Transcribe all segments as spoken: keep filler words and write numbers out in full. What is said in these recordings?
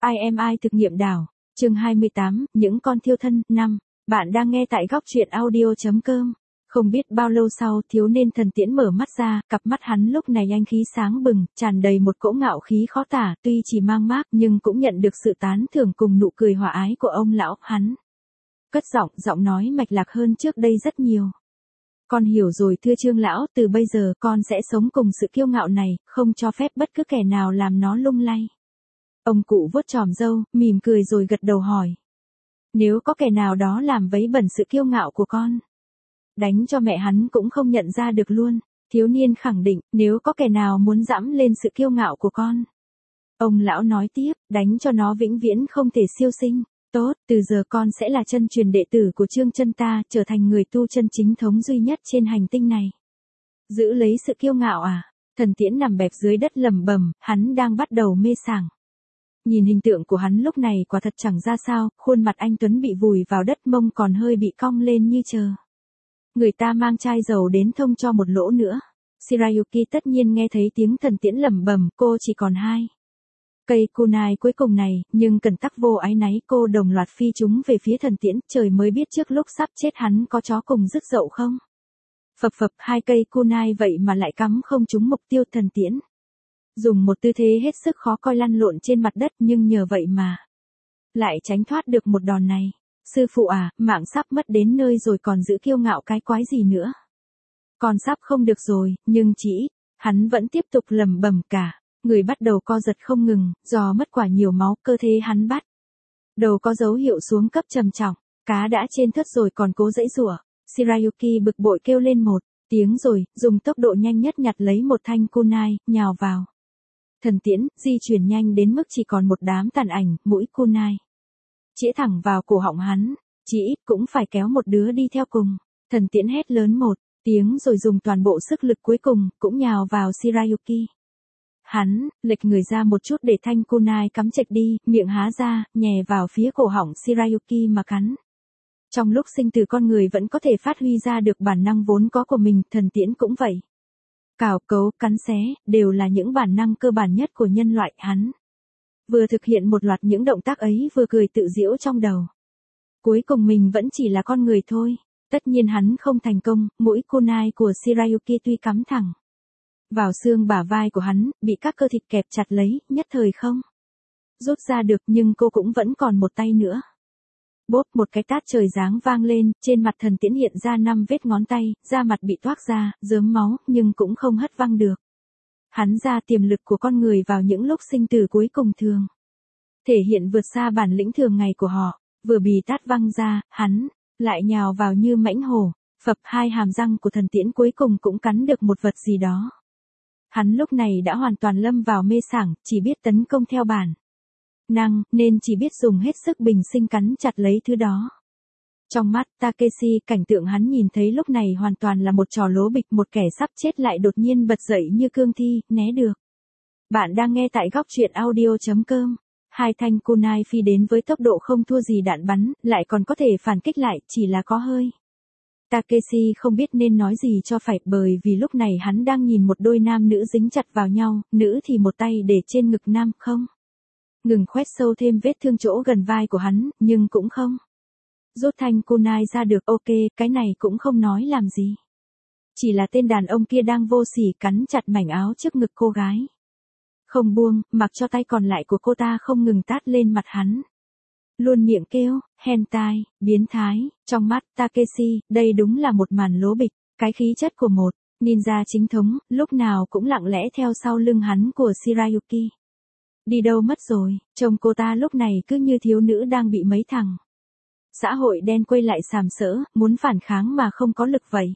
I am I thực nghiệm đảo, chương hai mươi tám, những con thiêu thân, năm. Bạn đang nghe tại góc truyện audio.com. Không biết bao lâu sau, thiếu niên Thần Tiễn mở mắt ra, cặp mắt hắn lúc này anh khí sáng bừng, tràn đầy một cỗ ngạo khí khó tả, tuy chỉ mang mác nhưng cũng nhận được sự tán thưởng cùng nụ cười hòa ái của ông lão, hắn. Cất giọng, giọng nói mạch lạc hơn trước đây rất nhiều. Con hiểu rồi thưa Trương lão, từ bây giờ con sẽ sống cùng sự kiêu ngạo này, không cho phép bất cứ kẻ nào làm nó lung lay. Ông cụ vuốt chòm râu, mỉm cười rồi gật đầu hỏi. Nếu có kẻ nào đó làm vấy bẩn sự kiêu ngạo của con, đánh cho mẹ hắn cũng không nhận ra được luôn. Thiếu niên khẳng định, nếu có kẻ nào muốn dẫm lên sự kiêu ngạo của con. Ông lão nói tiếp, đánh cho nó vĩnh viễn không thể siêu sinh. Tốt, từ giờ con sẽ là chân truyền đệ tử của Trương chân ta, trở thành người tu chân chính thống duy nhất trên hành tinh này. Giữ lấy sự kiêu ngạo à? Thần Tiễn nằm bẹp dưới đất lẩm bẩm, hắn đang bắt đầu mê sảng. Nhìn hình tượng của hắn lúc này quả thật chẳng ra sao, khuôn mặt anh tuấn bị vùi vào đất, mông còn hơi bị cong lên như chờ người ta mang chai dầu đến thông cho một lỗ nữa. Shirayuki tất nhiên nghe thấy tiếng Thần Tiễn lẩm bẩm, cô chỉ còn hai cây kunai cuối cùng này, nhưng cần tắc vô ái náy cô đồng loạt phi chúng về phía Thần Tiễn, trời mới biết trước lúc sắp chết hắn có chó cùng rứt dậu không. Phập phập, hai cây kunai vậy mà lại cắm không trúng mục tiêu. Thần Tiễn dùng một tư thế hết sức khó coi lăn lộn trên mặt đất, nhưng nhờ vậy mà lại tránh thoát được một đòn này. Sư phụ à, mạng sắp mất đến nơi rồi còn giữ kiêu ngạo cái quái gì nữa. Còn sắp không được rồi, nhưng chỉ, hắn vẫn tiếp tục lẩm bẩm cả. Người bắt đầu co giật không ngừng, do mất quả nhiều máu, cơ thể hắn bắt đầu có dấu hiệu xuống cấp trầm trọng. Cá đã trên thớt rồi còn cố giãy giụa. Shirayuki bực bội kêu lên một tiếng rồi, dùng tốc độ nhanh nhất nhặt lấy một thanh kunai, nhào vào. Thần Tiễn, di chuyển nhanh đến mức chỉ còn một đám tàn ảnh, mũi kunai chĩa thẳng vào cổ họng hắn, chỉ ít cũng phải kéo một đứa đi theo cùng. Thần Tiễn hét lớn một tiếng rồi dùng toàn bộ sức lực cuối cùng, cũng nhào vào Shirayuki. Hắn, lệch người ra một chút để thanh kunai cắm chệch đi, miệng há ra, nhè vào phía cổ họng Shirayuki mà cắn. Trong lúc sinh tử con người vẫn có thể phát huy ra được bản năng vốn có của mình, Thần Tiễn cũng vậy. Cào cấu, cắn xé, đều là những bản năng cơ bản nhất của nhân loại. Hắn vừa thực hiện một loạt những động tác ấy vừa cười tự giễu trong đầu. Cuối cùng mình vẫn chỉ là con người thôi. Tất nhiên hắn không thành công, mũi kunai của Shirayuki tuy cắm thẳng vào xương bả vai của hắn, bị các cơ thịt kẹp chặt lấy, nhất thời không rút ra được, nhưng cô cũng vẫn còn một tay nữa. Bốp, một cái tát trời giáng vang lên, trên mặt Thần Tiễn hiện ra năm vết ngón tay, da mặt bị toác ra, rớm máu, nhưng cũng không hất văng được. Hắn ra tiềm lực của con người vào những lúc sinh tử cuối cùng thường thể hiện vượt xa bản lĩnh thường ngày của họ. Vừa bị tát văng ra, hắn lại nhào vào như mãnh hổ. Phập, hai hàm răng của Thần Tiễn cuối cùng cũng cắn được một vật gì đó. Hắn lúc này đã hoàn toàn lâm vào mê sảng, chỉ biết tấn công theo bản năng, nên chỉ biết dùng hết sức bình sinh cắn chặt lấy thứ đó. Trong mắt Takeshi, cảnh tượng hắn nhìn thấy lúc này hoàn toàn là một trò lố bịch, một kẻ sắp chết lại đột nhiên bật dậy như cương thi, né được. Bạn đang nghe tại góc truyện audio.com. Hai thanh kunai phi đến với tốc độ không thua gì đạn bắn, lại còn có thể phản kích lại, chỉ là có hơi. Takeshi không biết nên nói gì cho phải, bởi vì lúc này hắn đang nhìn một đôi nam nữ dính chặt vào nhau, nữ thì một tay để trên ngực, nam không ngừng khoét sâu thêm vết thương chỗ gần vai của hắn, nhưng cũng không rút thanh kunai ra được. Ok, cái này cũng không nói làm gì. Chỉ là tên đàn ông kia đang vô sỉ cắn chặt mảnh áo trước ngực cô gái. Không buông, mặc cho tay còn lại của cô ta không ngừng tát lên mặt hắn. Luôn miệng kêu, hentai, biến thái. Trong mắt Takeshi, đây đúng là một màn lố bịch. Cái khí chất của một ninja chính thống, lúc nào cũng lặng lẽ theo sau lưng hắn của Shirayuki. Đi đâu mất rồi, trông cô ta lúc này cứ như thiếu nữ đang bị mấy thằng xã hội đen quay lại sàm sỡ, muốn phản kháng mà không có lực vậy.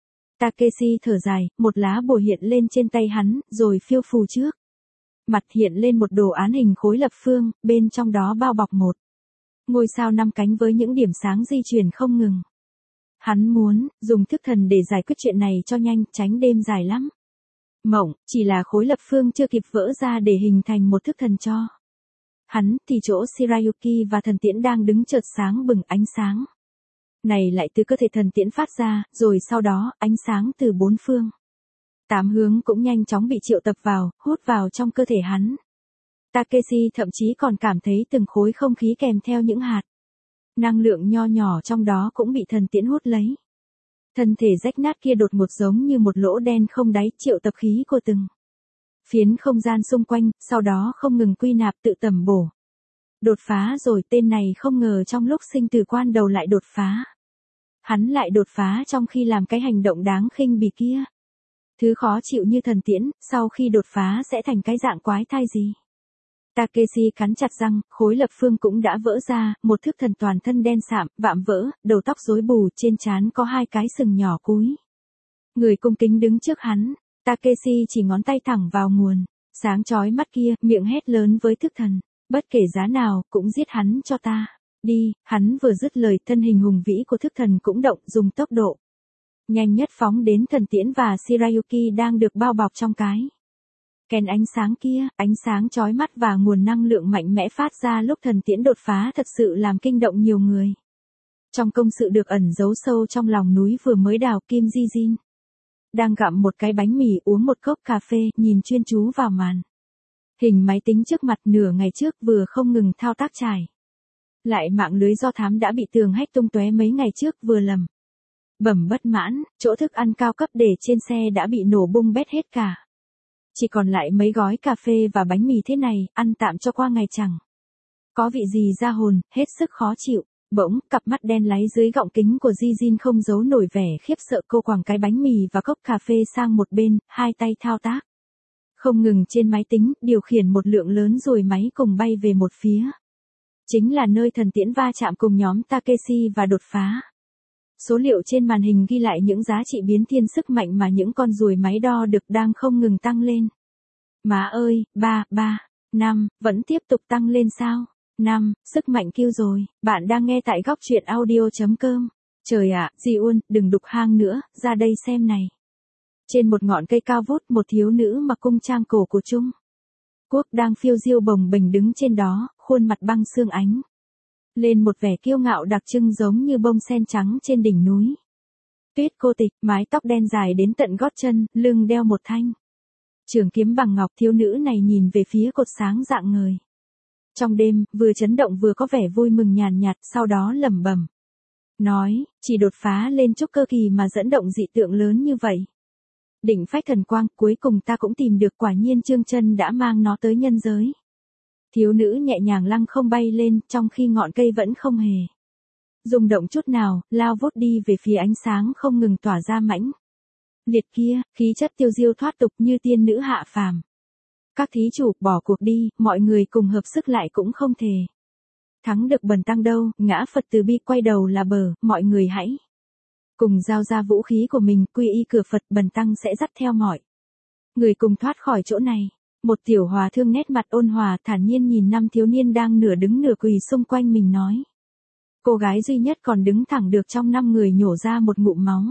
Takeshi thở dài, một lá bùa hiện lên trên tay hắn, rồi phiêu phù trước mặt hiện lên một đồ án hình khối lập phương, bên trong đó bao bọc một ngôi sao năm cánh với những điểm sáng di chuyển không ngừng. Hắn muốn dùng thức thần để giải quyết chuyện này cho nhanh, tránh đêm dài lắm. Mộng, chỉ là khối lập phương chưa kịp vỡ ra để hình thành một thức thần cho hắn, thì chỗ Shirayuki và Thần Tiễn đang đứng chợt sáng bừng, ánh sáng này lại từ cơ thể Thần Tiễn phát ra, rồi sau đó, ánh sáng từ bốn phương tám hướng cũng nhanh chóng bị triệu tập vào, hút vào trong cơ thể hắn. Takeshi thậm chí còn cảm thấy từng khối không khí kèm theo những hạt năng lượng nho nhỏ trong đó cũng bị thần tiễn hút lấy. Thân thể rách nát kia đột ngột giống như một lỗ đen không đáy triệu tập khí của từng phiến không gian xung quanh, sau đó không ngừng quy nạp tự tầm bổ. Đột phá rồi, tên này không ngờ trong lúc sinh tử quan đầu lại đột phá. Hắn lại đột phá trong khi làm cái hành động đáng khinh bỉ kia. Thứ khó chịu như thần tiễn, sau khi đột phá sẽ thành cái dạng quái thai gì. Takeshi cắn chặt răng, khối lập phương cũng đã vỡ ra, một thức thần toàn thân đen sạm, vạm vỡ, đầu tóc rối bù, trên trán có hai cái sừng nhỏ cúi. Người cung kính đứng trước hắn, Takeshi chỉ ngón tay thẳng vào nguồn, sáng chói mắt kia, miệng hét lớn với thức thần, bất kể giá nào, cũng giết hắn cho ta. Đi, hắn vừa dứt lời, thân hình hùng vĩ của thức thần cũng động, dùng tốc độ nhanh nhất phóng đến thần tiễn và Shirayuki đang được bao bọc trong cái kèn ánh sáng kia. Ánh sáng chói mắt và nguồn năng lượng mạnh mẽ phát ra lúc thần tiễn đột phá thật sự làm kinh động nhiều người. Trong công sự được ẩn giấu sâu trong lòng núi vừa mới đào, Kim Ji Jin đang gặm một cái bánh mì, uống một cốc cà phê, nhìn chuyên chú vào màn hình máy tính trước mặt. Nửa ngày trước vừa không ngừng thao tác trải lại mạng lưới do thám đã bị tường hack tung tóe mấy ngày trước, vừa lầm bẩm bất mãn, chỗ thức ăn cao cấp để trên xe đã bị nổ bung bét hết cả. Chỉ còn lại mấy gói cà phê và bánh mì thế này, ăn tạm cho qua ngày chẳng có vị gì ra hồn, hết sức khó chịu. Bỗng, cặp mắt đen láy dưới gọng kính của Ji Jin không giấu nổi vẻ khiếp sợ, cô quẳng cái bánh mì và cốc cà phê sang một bên, hai tay thao tác không ngừng trên máy tính, điều khiển một lượng lớn rồi máy cùng bay về một phía. Chính là nơi thần tiễn va chạm cùng nhóm Takeshi và đột phá. Số liệu trên màn hình ghi lại những giá trị biến thiên sức mạnh mà những con ruồi máy đo được đang không ngừng tăng lên. Má ơi, ba, ba, năm, vẫn tiếp tục tăng lên sao? năm, sức mạnh kêu rồi, bạn đang nghe tại góc truyện audio chấm com. Trời ạ, à, Ji-un, đừng đục hang nữa, ra đây xem này. Trên một ngọn cây cao vút, một thiếu nữ mặc cung trang cổ của Trung Quốc đang phiêu diêu bồng bềnh đứng trên đó, khuôn mặt băng xương ánh lên một vẻ kiêu ngạo đặc trưng giống như bông sen trắng trên đỉnh núi tuyết cô tịch, mái tóc đen dài đến tận gót chân, lưng đeo một thanh trường kiếm bằng ngọc. Thiếu nữ này nhìn về phía cột sáng rạng ngời trong đêm, vừa chấn động vừa có vẻ vui mừng nhàn nhạt, sau đó lẩm bẩm nói, chỉ đột phá lên trúc cơ kỳ mà dẫn động dị tượng lớn như vậy. Đỉnh phách thần quang, cuối cùng ta cũng tìm được, quả nhiên Trương Chân đã mang nó tới nhân giới. Thiếu nữ nhẹ nhàng lăng không bay lên, trong khi ngọn cây vẫn không hề rung động chút nào, lao vút đi về phía ánh sáng không ngừng tỏa ra mãnh liệt kia, khí chất tiêu diêu thoát tục như tiên nữ hạ phàm. Các thí chủ, bỏ cuộc đi, mọi người cùng hợp sức lại cũng không thể thắng được bần tăng đâu. Ngã Phật từ bi, quay đầu là bờ, mọi người hãy cùng giao ra vũ khí của mình, quy y cửa Phật, bần tăng sẽ dắt theo mọi người cùng thoát khỏi chỗ này. Một tiểu hòa thương nét mặt ôn hòa, thản nhiên nhìn năm thiếu niên đang nửa đứng nửa quỳ xung quanh mình nói. Cô gái duy nhất còn đứng thẳng được trong năm người nhổ ra một ngụm máu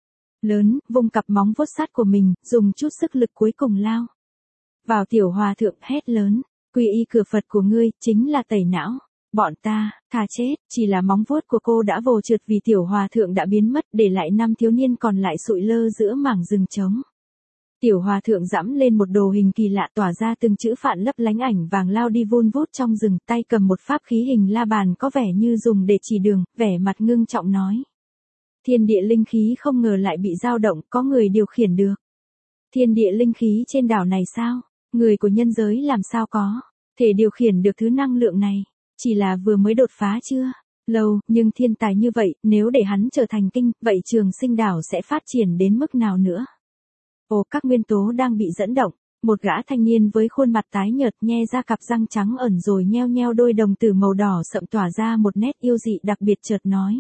lớn, vung cặp móng vuốt sắt của mình, dùng chút sức lực cuối cùng lao vào tiểu hòa thượng, hét lớn, quy y cửa Phật của ngươi, chính là tẩy não bọn ta, thà chết. Chỉ là móng vuốt của cô đã vồ trượt vì tiểu hòa thượng đã biến mất, để lại năm thiếu niên còn lại sụi lơ giữa mảng rừng trống. Tiểu hòa thượng dẫm lên một đồ hình kỳ lạ, tỏa ra từng chữ phạn lấp lánh ảnh vàng, lao đi vun vút trong rừng, tay cầm một pháp khí hình la bàn có vẻ như dùng để chỉ đường, vẻ mặt ngưng trọng nói. Thiên địa linh khí không ngờ lại bị dao động, có người điều khiển được. Thiên địa linh khí trên đảo này sao? Người của nhân giới làm sao có thể điều khiển được thứ năng lượng này? Chỉ là vừa mới đột phá chưa lâu, nhưng thiên tài như vậy, nếu để hắn trở thành kinh, vậy Trường Sinh đảo sẽ phát triển đến mức nào nữa? Ồ, các nguyên tố đang bị dẫn động. Một gã thanh niên với khuôn mặt tái nhợt nhe ra cặp răng trắng ẩn rồi nheo nheo đôi đồng tử màu đỏ sậm tỏa ra một nét yêu dị đặc biệt, chợt nói.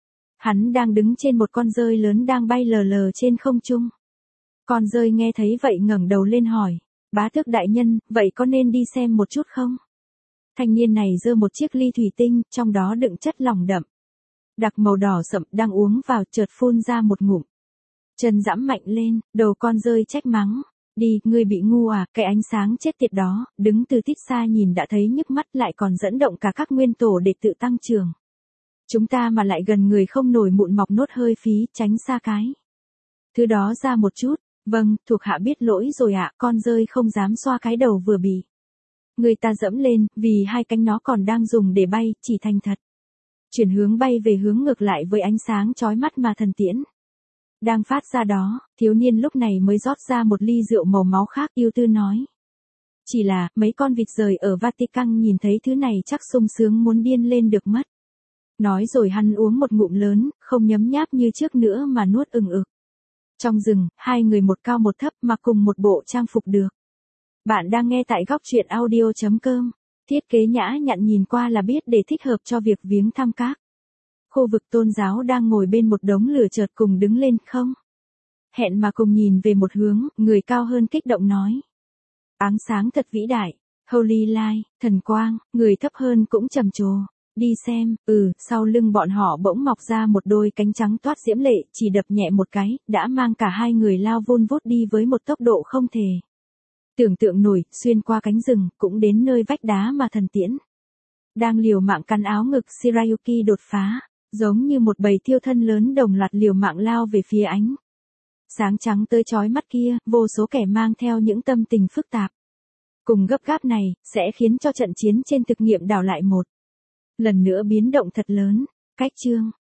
Hắn đang đứng trên một con dơi lớn đang bay lờ lờ trên không trung. Con dơi nghe thấy vậy ngẩng đầu lên hỏi. Bá tước đại nhân, vậy có nên đi xem một chút không? Thanh niên này giơ một chiếc ly thủy tinh, trong đó đựng chất lỏng đậm đặc màu đỏ sậm, đang uống vào, chợt phun ra một ngụm. Chân giẫm mạnh lên, đầu con dơi trách mắng. Đi, ngươi bị ngu à, cái ánh sáng chết tiệt đó, đứng từ tít xa nhìn đã thấy nhức mắt, lại còn dẫn động cả các nguyên tổ để tự tăng trưởng. Chúng ta mà lại gần người không nổi mụn mọc nốt hơi phí, tránh xa cái thứ đó ra một chút. Vâng, thuộc hạ biết lỗi rồi ạ. Con dơi không dám xoa cái đầu vừa bị Người ta dẫm lên, vì hai cánh nó còn đang dùng để bay, chỉ thành thật. Chuyển hướng bay về hướng ngược lại với ánh sáng chói mắt mà thần tiễn đang phát ra đó, thiếu niên lúc này mới rót ra một ly rượu màu máu khác, ưu tư nói. Chỉ là, mấy con vịt rời ở Vatican nhìn thấy thứ này chắc sung sướng muốn điên lên được mất. Nói rồi hắn uống một ngụm lớn, không nhấm nháp như trước nữa mà nuốt ừng ực. Trong rừng, hai người một cao một thấp mà cùng một bộ trang phục được. Bạn đang nghe tại góc truyện audio chấm com. Thiết kế nhã nhặn nhìn qua là biết để thích hợp cho việc viếng thăm các khu vực tôn giáo đang ngồi bên một đống lửa chợt cùng đứng lên không. Hẹn mà cùng nhìn về một hướng, người cao hơn kích động nói. Áng sáng thật vĩ đại, Holy Light, thần quang, người thấp hơn cũng trầm trồ. Đi xem, ừ, sau lưng bọn họ bỗng mọc ra một đôi cánh trắng toát diễm lệ, chỉ đập nhẹ một cái, đã mang cả hai người lao vun vút đi với một tốc độ không thể tưởng tượng nổi, xuyên qua cánh rừng, cũng đến nơi vách đá mà thần tiễn đang liều mạng cắn áo ngực Shirayuki đột phá, giống như một bầy thiêu thân lớn đồng loạt liều mạng lao về phía ánh sáng trắng tới chói mắt kia. Vô số kẻ mang theo những tâm tình phức tạp cùng gấp gáp này, sẽ khiến cho trận chiến trên thực nghiệm đảo lại một lần nữa biến động thật lớn. Cách chương